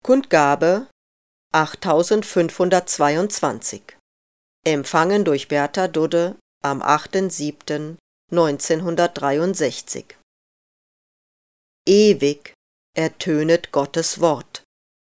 Kundgabe 8522. Empfangen durch Bertha Dudde am 8.7.1963. Ewig ertönet Gottes Wort.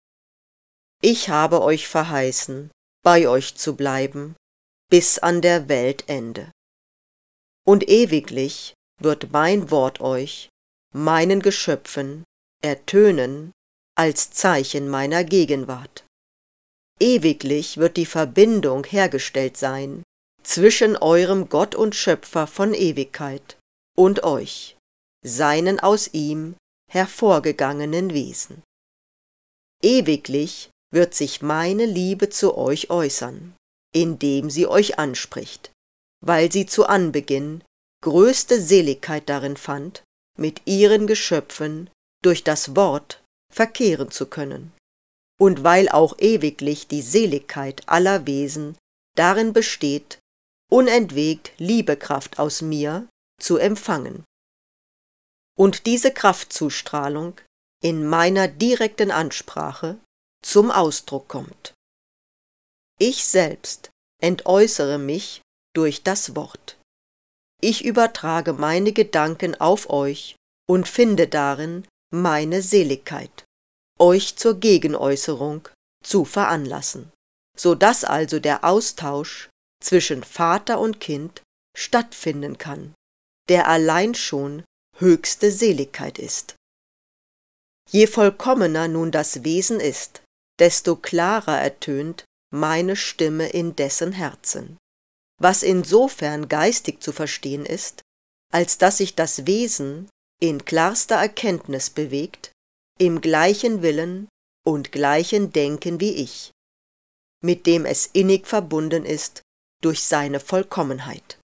Ich habe euch verheißen, bei euch zu bleiben, bis an der Weltende. Und ewiglich wird mein Wort euch, meinen Geschöpfen, ertönen als Zeichen meiner Gegenwart. Ewiglich wird die Verbindung hergestellt sein zwischen eurem Gott und Schöpfer von Ewigkeit und euch, seinen aus ihm hervorgegangenen Wesen. Ewiglich wird sich meine Liebe zu euch äußern, indem sie euch anspricht, weil sie zu Anbeginn größte Seligkeit darin fand, mit ihren Geschöpfen durch das Wort verkehren zu können, und weil auch ewiglich die Seligkeit aller Wesen darin besteht, unentwegt Liebekraft aus mir zu empfangen. Und diese Kraftzustrahlung in meiner direkten Ansprache zum Ausdruck kommt. Ich selbst entäußere mich durch das Wort. Ich übertrage meine Gedanken auf euch und finde darin meine Seligkeit, euch zur Gegenäußerung zu veranlassen, so dass also der Austausch zwischen Vater und Kind stattfinden kann, der allein schon höchste Seligkeit ist. Je vollkommener nun das Wesen ist, desto klarer ertönt meine Stimme in dessen Herzen, was insofern geistig zu verstehen ist, als dass sich das Wesen in klarster Erkenntnis bewegt, im gleichen Willen und gleichen Denken wie ich, mit dem es innig verbunden ist durch seine Vollkommenheit.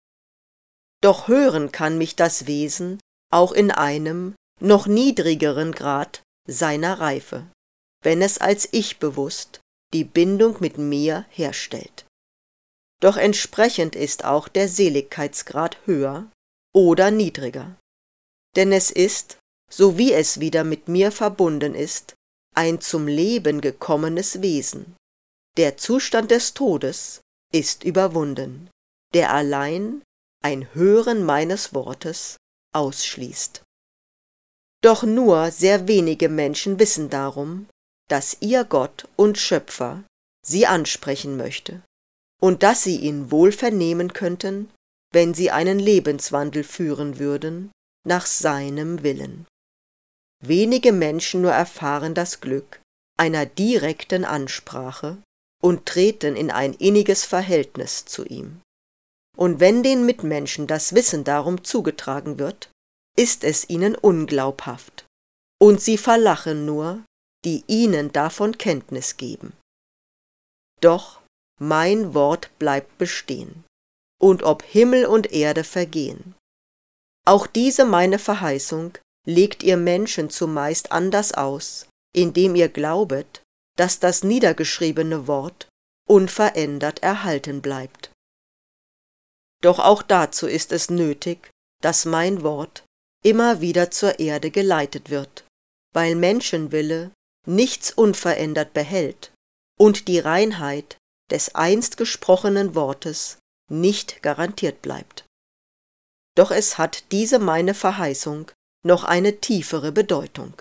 Doch hören kann mich das Wesen auch in einem noch niedrigeren Grad seiner Reife, wenn es als ich bewusst die Bindung mit mir herstellt. Doch entsprechend ist auch der Seligkeitsgrad höher oder niedriger, denn es ist, so wie es wieder mit mir verbunden ist, ein zum Leben gekommenes Wesen. Der Zustand des Todes ist überwunden, der allein ein Hören meines Wortes ausschließt. Doch nur sehr wenige Menschen wissen darum, dass ihr Gott und Schöpfer sie ansprechen möchte und dass sie ihn wohl vernehmen könnten, wenn sie einen Lebenswandel führen würden nach seinem Willen. Wenige Menschen nur erfahren das Glück einer direkten Ansprache und treten in ein inniges Verhältnis zu ihm. Und wenn den Mitmenschen das Wissen darum zugetragen wird, ist es ihnen unglaubhaft, und sie verlachen nur, die ihnen davon Kenntnis geben. Doch mein Wort bleibt bestehen, und ob Himmel und Erde vergehen. Auch diese meine Verheißung legt ihr Menschen zumeist anders aus, indem ihr glaubet, dass das niedergeschriebene Wort unverändert erhalten bleibt. Doch auch dazu ist es nötig, dass mein Wort immer wieder zur Erde geleitet wird, weil Menschenwille nichts unverändert behält und die Reinheit des einst gesprochenen Wortes nicht garantiert bleibt. Doch es hat diese meine Verheißung noch eine tiefere Bedeutung.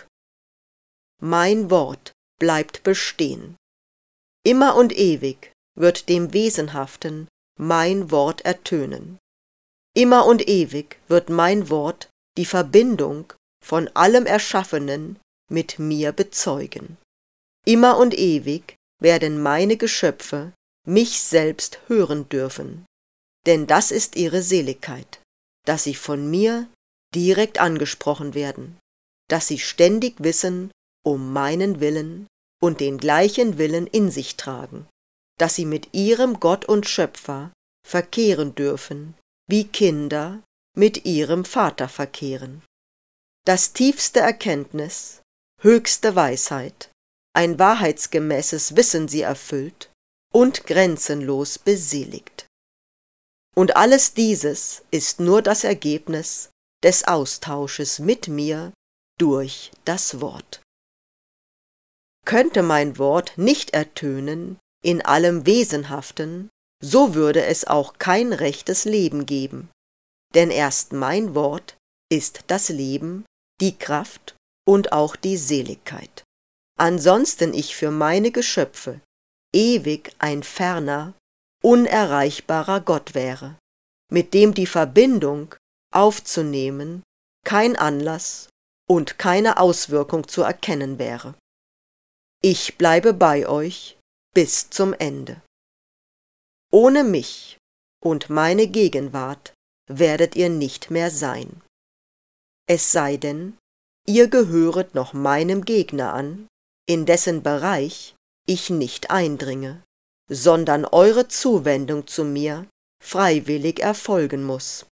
Mein Wort bleibt bestehen. Immer und ewig wird dem Wesenhaften mein Wort ertönen. Immer und ewig wird mein Wort die Verbindung von allem Erschaffenen mit mir bezeugen. Immer und ewig werden meine Geschöpfe mich selbst hören dürfen, denn das ist ihre Seligkeit, dass sie von mir direkt angesprochen werden, dass sie ständig wissen um meinen Willen und den gleichen Willen in sich tragen, dass sie mit ihrem Gott und Schöpfer verkehren dürfen, wie Kinder mit ihrem Vater verkehren. Das tiefste Erkenntnis, höchste Weisheit, ein wahrheitsgemäßes Wissen sie erfüllt und grenzenlos beseligt. Und alles dieses ist nur das Ergebnis des Austausches mit mir durch das Wort. Könnte mein Wort nicht ertönen in allem Wesenhaften, so würde es auch kein rechtes Leben geben. Denn erst mein Wort ist das Leben, die Kraft und auch die Seligkeit. Ansonsten ich für meine Geschöpfe ewig ein ferner, unerreichbarer Gott wäre, mit dem die Verbindung aufzunehmen kein Anlass und keine Auswirkung zu erkennen wäre. Ich bleibe bei euch bis zum Ende. Ohne mich und meine Gegenwart werdet ihr nicht mehr sein. Es sei denn, ihr gehöret noch meinem Gegner an, in dessen Bereich ich nicht eindringe, sondern eure Zuwendung zu mir freiwillig erfolgen muß.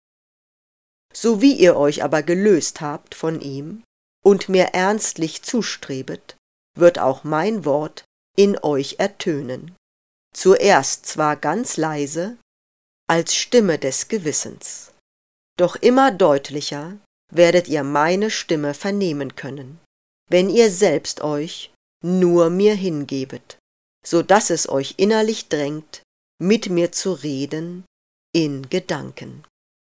So wie ihr euch aber gelöst habt von ihm und mir ernstlich zustrebet, wird auch mein Wort in euch ertönen, zuerst zwar ganz leise, als Stimme des Gewissens, doch immer deutlicher werdet ihr meine Stimme vernehmen können, wenn ihr selbst euch nur mir hingebet, so daß es euch innerlich drängt, mit mir zu reden in Gedanken.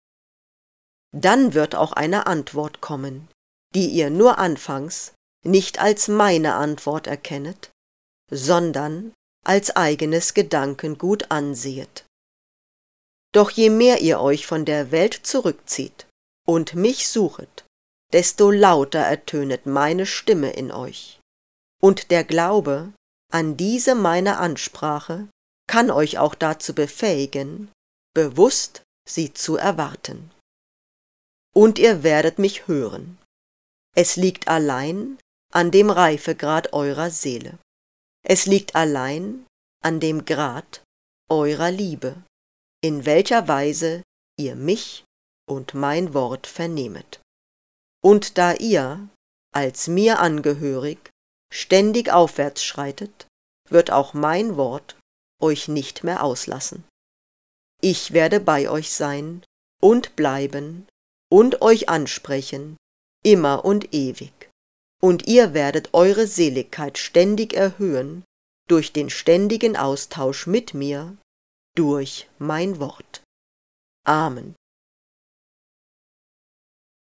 Dann wird auch eine Antwort kommen, die ihr nur anfangs nicht als meine Antwort erkennet, sondern als eigenes Gedankengut ansehet. Doch je mehr ihr euch von der Welt zurückzieht und mich suchet, desto lauter ertönet meine Stimme in euch. Und der Glaube an diese meine Ansprache kann euch auch dazu befähigen, bewusst sie zu erwarten. Und ihr werdet mich hören. Es liegt allein an dem Reifegrad eurer Seele. Es liegt allein an dem Grad eurer Liebe, in welcher Weise ihr mich und mein Wort vernehmet. Und da ihr, als mir angehörig, ständig aufwärts schreitet, wird auch mein Wort euch nicht mehr auslassen. Ich werde bei euch sein und bleiben und euch ansprechen, immer und ewig. Und ihr werdet eure Seligkeit ständig erhöhen durch den ständigen Austausch mit mir, durch mein Wort. Amen.